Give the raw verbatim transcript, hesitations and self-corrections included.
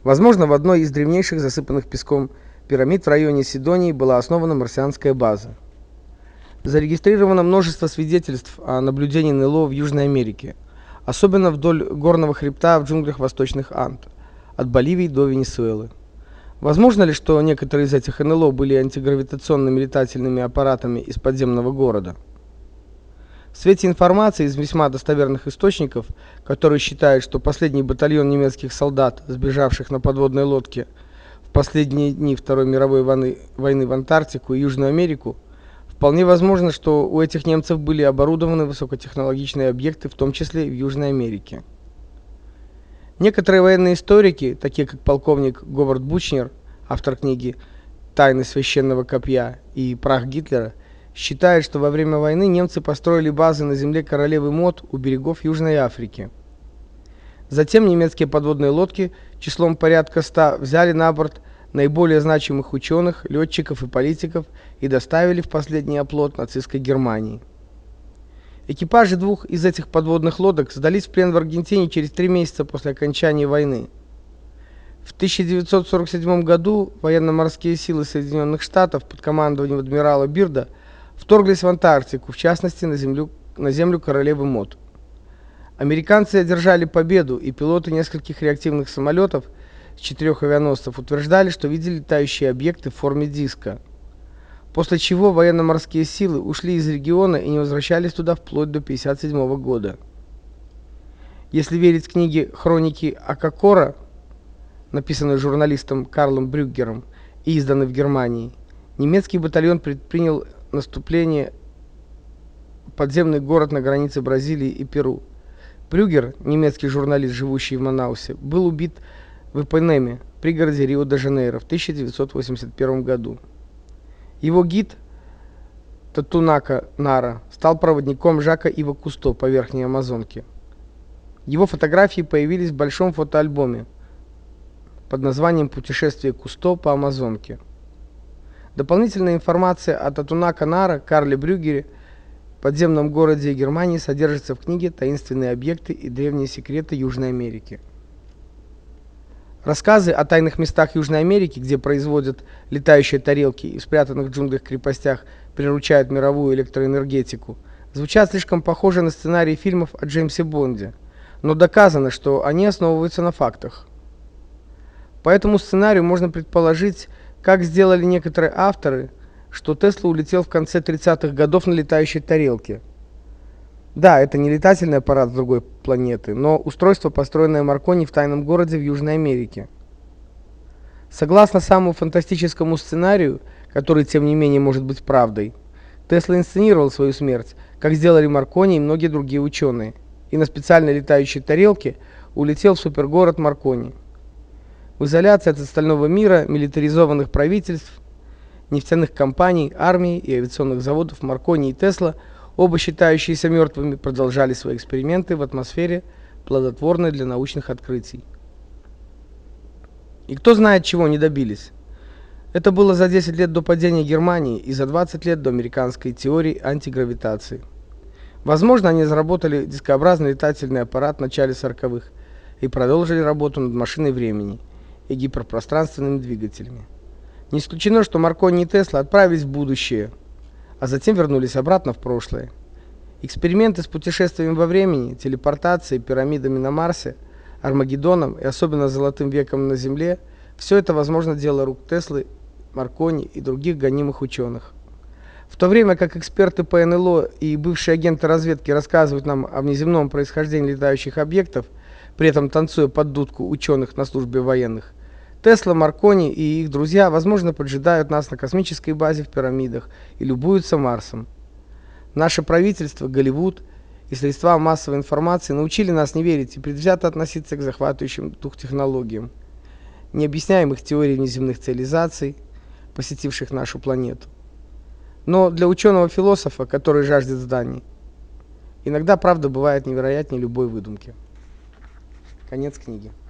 Возможно, в одной из древнейших засыпанных песком пирамид в районе Сидонии была основана марсианская база. Зарегистрировано множество свидетельств о наблюдении эн эл о в Южной Америке, особенно вдоль горного хребта в джунглях Восточных Анд, от Боливии до Венесуэлы. Возможно ли, что некоторые из этих эн эл о были антигравитационными летательными аппаратами из подземного города? В свете информации из весьма достоверных источников, которые считают, что последний батальон немецких солдат, сбежавших на подводной лодке в последние дни Второй мировой войны, войны в Антарктику и Южную Америку, вполне возможно, что у этих немцев были оборудованы высокотехнологичные объекты, в том числе и в Южной Америке. Некоторые военные историки, такие как полковник Говард Бучнер, автор книги «Тайны священного копья» и «Прах Гитлера», считают, что во время войны немцы построили базы на земле королевы Мод у берегов Южной Африки. Затем немецкие подводные лодки числом порядка ста взяли на борт наиболее значимых ученых, летчиков и политиков и доставили в последний оплот нацистской Германии. Экипажи двух из этих подводных лодок сдались в плен в Аргентине через три месяца после окончания войны. В тысяча девятьсот сорок седьмом году военно-морские силы Соединенных Штатов под командованием адмирала Бирда вторглись в Антарктику, в частности на землю, на землю королевы Мод. Американцы одержали победу, и пилоты нескольких реактивных самолетов с четырех авианосцев утверждали, что видели летающие объекты в форме диска. После чего военно-морские силы ушли из региона и не возвращались туда вплоть до тысяча девятьсот пятьдесят седьмого года. Если верить книге «Хроники Акакора», написанной журналистом Карлом Брюггером и изданной в Германии, немецкий батальон предпринял наступление в подземный город на границе Бразилии и Перу. Брюггер, немецкий журналист, живущий в Манаусе, был убит в Ипанеме, пригороде Рио-де-Жанейро, в тысяча девятьсот восемьдесят первом году. Его гид Татунака Нара стал проводником Жака Ива Кусто по Верхней Амазонке. Его фотографии появились в большом фотоальбоме под названием «Путешествие Кусто по Амазонке». Дополнительная информация о Татунака Нара, Карле Брюггере, подземном городе Германии содержится в книге «Таинственные объекты и древние секреты Южной Америки». Рассказы о тайных местах Южной Америки, где производят летающие тарелки и в спрятанных в джунглях крепостях приручают мировую электроэнергетику, звучат слишком похоже на сценарии фильмов о Джеймсе Бонде, но доказано, что они основываются на фактах. По этому сценарию можно предположить, как сделали некоторые авторы, что Тесла улетел в конце тридцатых годов на летающей тарелке. Да, это не летательный аппарат с другой планеты, но устройство, построенное Маркони в тайном городе в Южной Америке. Согласно самому фантастическому сценарию, который тем не менее может быть правдой, Тесла инсценировал свою смерть, как сделали Маркони и многие другие ученые, и на специальной летающей тарелке улетел в супергород Маркони. В изоляции от остального мира, милитаризованных правительств, нефтяных компаний, армии и авиационных заводов, Маркони и Тесла, оба считающиеся мертвыми, продолжали свои эксперименты в атмосфере, плодотворной для научных открытий. И кто знает, чего они добились. Это было за десять лет до падения Германии и за двадцать лет до американской теории антигравитации. Возможно, они разработали дискообразный летательный аппарат в начале сороковых и продолжили работу над машиной времени и гиперпространственными двигателями. Не исключено, что Маркони и Тесла отправились в будущее, а затем вернулись обратно в прошлое. Эксперименты с путешествиями во времени, телепортацией, пирамидами на Марсе, Армагеддоном и особенно Золотым веком на Земле – все это, возможно, дело рук Теслы, Маркони и других гонимых ученых. В то время как эксперты по эн эл о и бывшие агенты разведки рассказывают нам о внеземном происхождении летающих объектов, при этом танцуя под дудку ученых на службе военных, Тесла, Маркони и их друзья, возможно, поджидают нас на космической базе в пирамидах и любуются Марсом. Наше правительство, Голливуд и средства массовой информации научили нас не верить и предвзято относиться к захватывающим дух технологиям, необъясняемых теорией внеземных цивилизаций, посетивших нашу планету. Но для ученого-философа, который жаждет знаний, иногда правда бывает невероятнее любой выдумки. Конец книги.